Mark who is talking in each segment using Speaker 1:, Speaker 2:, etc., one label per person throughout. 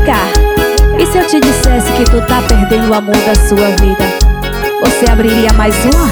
Speaker 1: cá, e se eu te dissesse que tu tá perdendo o amor da sua vida, você abriria mais uma?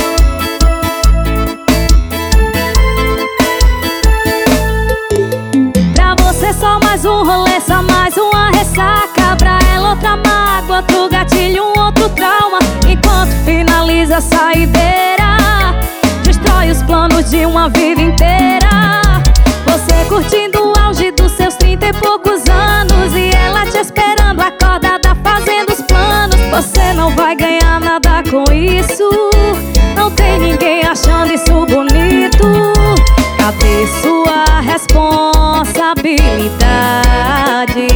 Speaker 1: Pra você só mais um rolê, só mais uma ressaca. Pra ela outra mágoa, outro gatilho, um outro trauma. Enquanto finaliza a saideira, destrói os planos de uma vida inteira. Você curtindo o auge dos seus 30 e poucos anos, e ela te esperando acordada fazendo os planos. Você não vai ganhar nada com isso, não tem ninguém achando isso bonito. Cadê sua responsabilidade?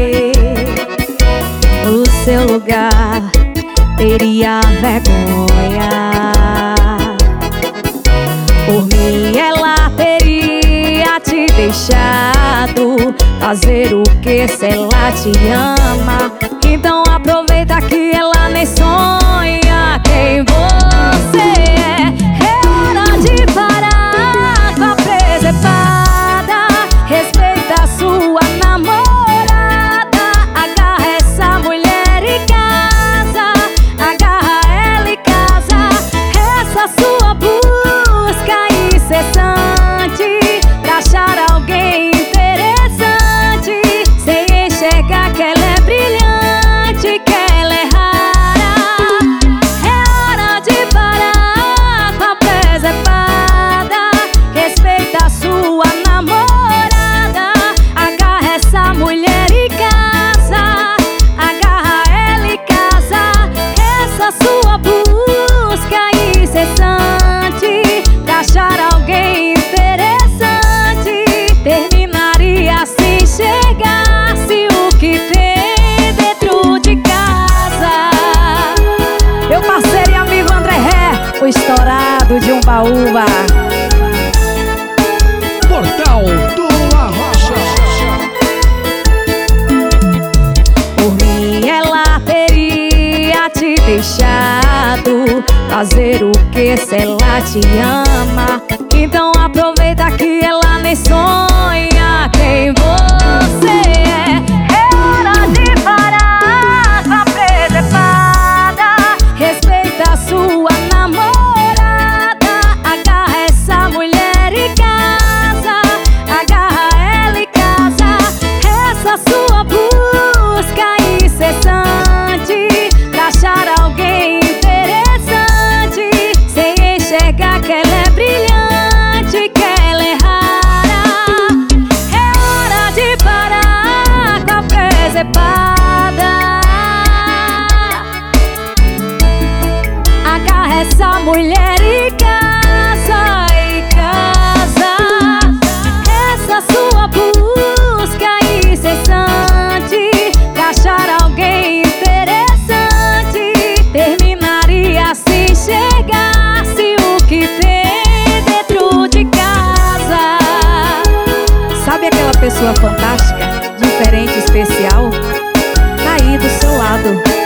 Speaker 1: No seu lugar teria vergonha. Por mim ela teria te deixado fazer o que se ela te ama. Então aproveita que ela nem sonha quem você é. É hora de parar com a presepada. Respeita a sua namorada. Agarra essa mulher e casa. Agarra ela e casa. Essa sua busca incessante pra achar alguém interessante, sem enxergar que ela é brilhante, que ela é rara. É hora de parar com a presepada. Respeita a sua namorada. Agarra essa mulher e casa. Agarra ela e casa. Essa sua busca incessante pra achar alguém interessante terminaria se chegasse o que tem dentro de casa. Meu parceiro e amigo André Ré, o estourado de Umbaúba.
Speaker 2: Portal do Arrocha.
Speaker 1: Por mim ela teria te deixado fazer o que se ela te ama. Então aproveita que ela nem sonha quem você é. É hora de parar com a presepada. Respeita a sua namorada. Agarra essa mulher e casa. Agarra ela e casa. Essa sua busca incessante pra achar alguém interessante, sem enxergar que ela é brilhante, que ela é rara. É hora de parar com a presepada. Agarra essa mulher e casa, e casa. Essa sua busca incessante pra achar alguém interessante terminaria se chegasse o que tem dentro de casa. Sabe aquela pessoa fantástica, diferente, especial? Tá aí do seu lado.